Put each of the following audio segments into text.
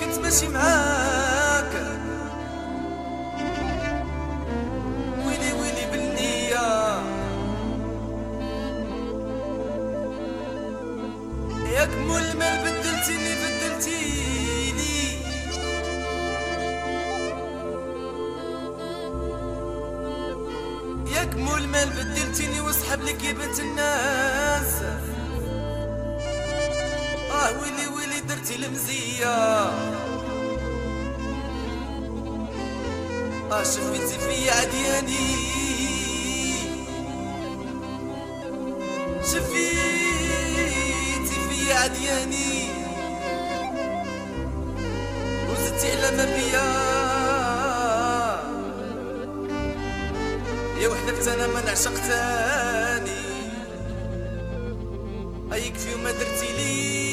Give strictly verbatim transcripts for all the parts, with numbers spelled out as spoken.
كنت ماشي معاك، ويلي ويلي بالنية ياك مول المال بدلتيني بدلتيني ياك مول المال بدلتيني واسحب لك يا بنت الناس. اه ويلي ويلي درتي المزية، اه شفيتي فيا عدياني، شفيتي فيا عدياني وزدتي على ما بيا يا وحدك انا ما نعشق تاني. يكفي وما درتي لي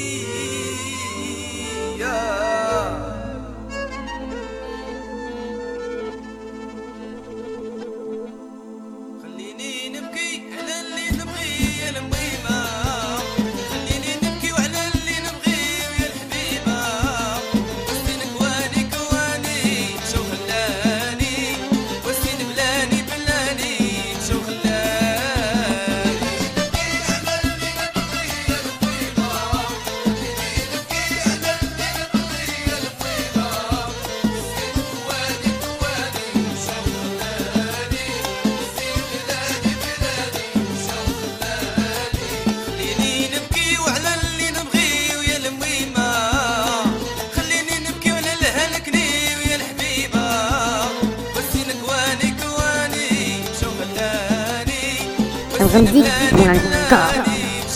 خليني نبكي على اللي نبغي يا المغيمة، خليني نبكي وعلى اللي نبغي ويا الحبيبة. وسين كواني كواني مشاو خلاني، وسين بلاني بلاني مشاو خلاني. الغمزي من الكار.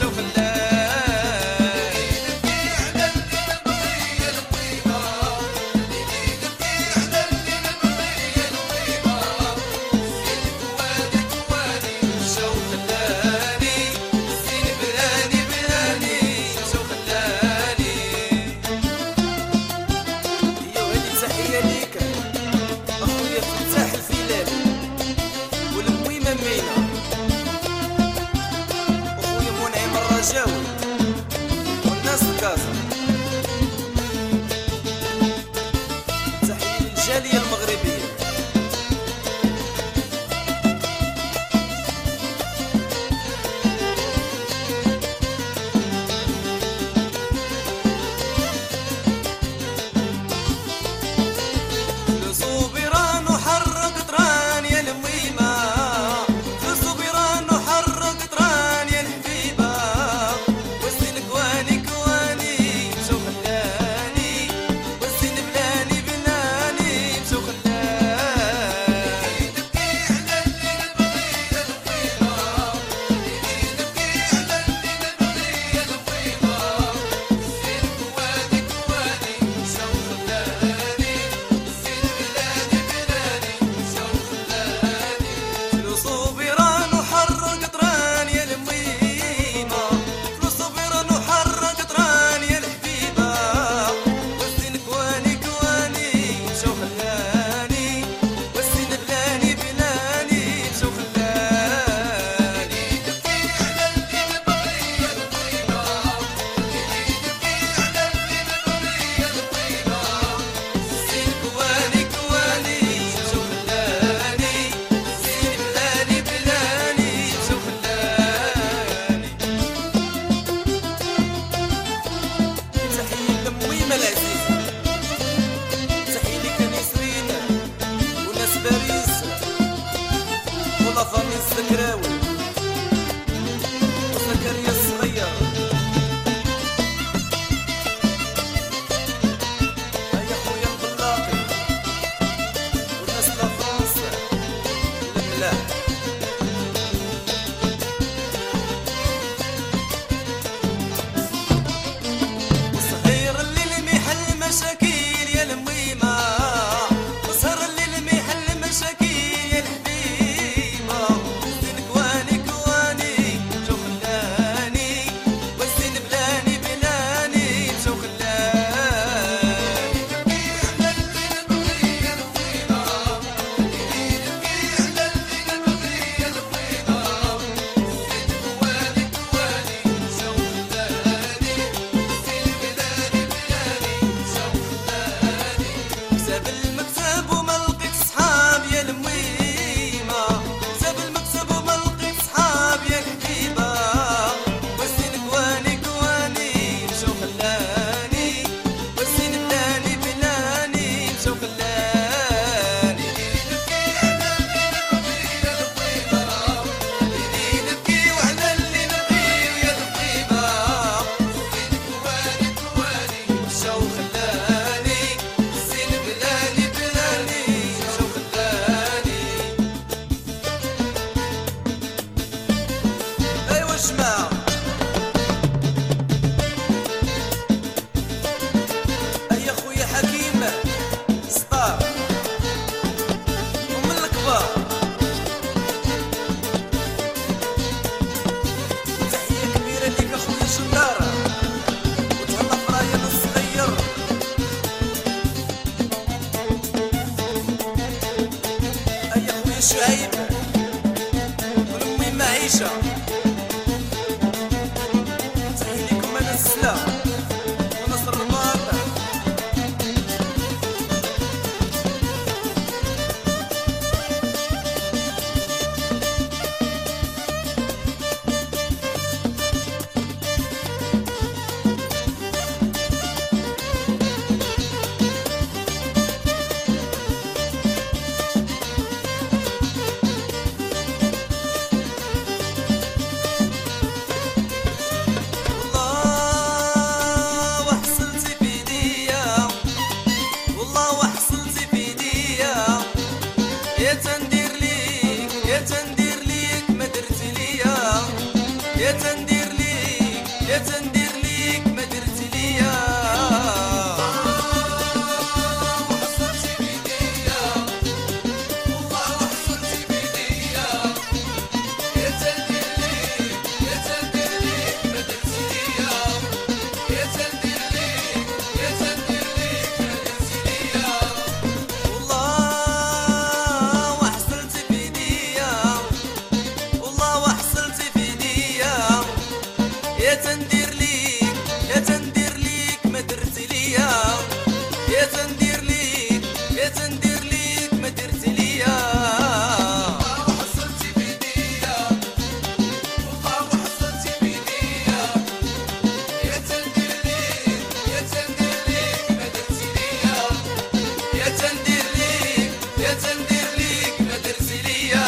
جاوي والناس الكازا، تحية للجالية المغربية. لصوبران وحرق طران يا الميمة، لصوبران وحرق طران يا الحبيبة. وسين كواني كواني مشاو خلاني، وسين بلاني بلاني مشاو شعيب ولمي معيشة تحية ليكم أنا السلا ونصر الباطل. يا تندير ليك يا تندير ليك ما درت ليا يا تندير ليك يا تندير ليك ما درت ليا وحصلتي بيديا والله وحصلتي بيديا يا تندير ليك يا تندير ليك ما درت ليا يا تندير ليك يا تندير ليك ما درت ليا يا تندير ليك يا تندير ليك ما درت ليا يا تندير ليك يا تندير ليك ما درت ليا وحصلتي بيديا والله وحصلتي بيديا يا تندير ليك يا تندير ليك ما درت ليا يا تندير ليك يا تندير ليك ما درت ليا.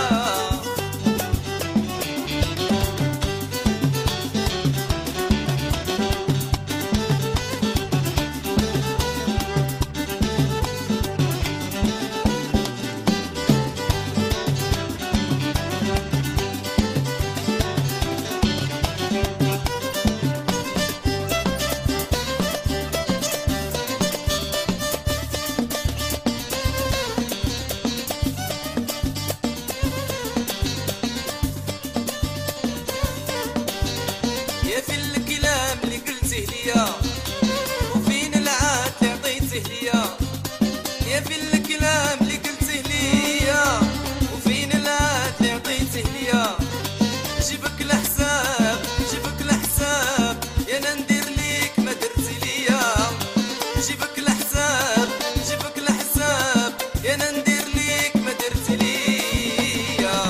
يا في الكلام اللي قلته ليا وفين العاد اللي عطيته ليا يا في الكلام اللي قلته ليا وفين العاد اللي عطيته ليا جيبك الحساب جيبك الحساب يا ندير ليك ما درت ليا جيبك الحساب جيبك الحساب يا ندير ليك ما درت ليا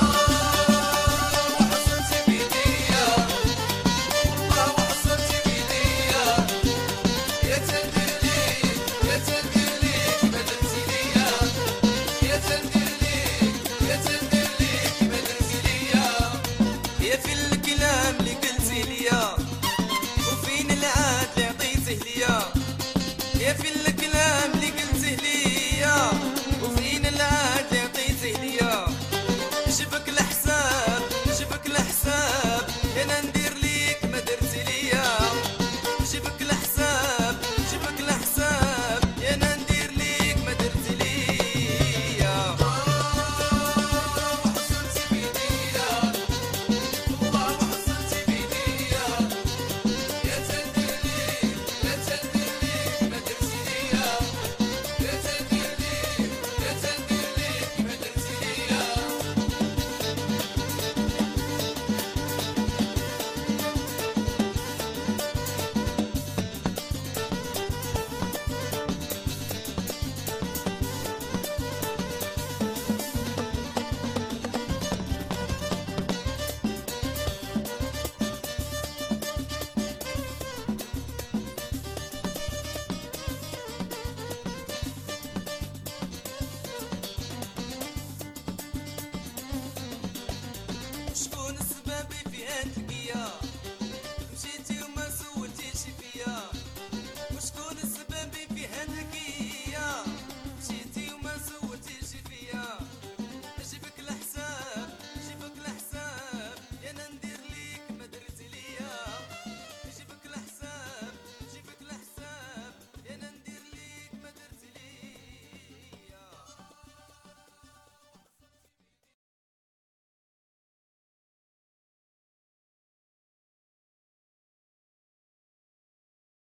وحصلتي بيديا والله وحصلتي بيديا يا تندير ليك يا تندير ليك ما درت ليا يا تندير ليك يا تندير ليك ما درت ليا يا في الكلام اللي قلتي ليا وفين العاد اللي عطيته ليا يا في الكلام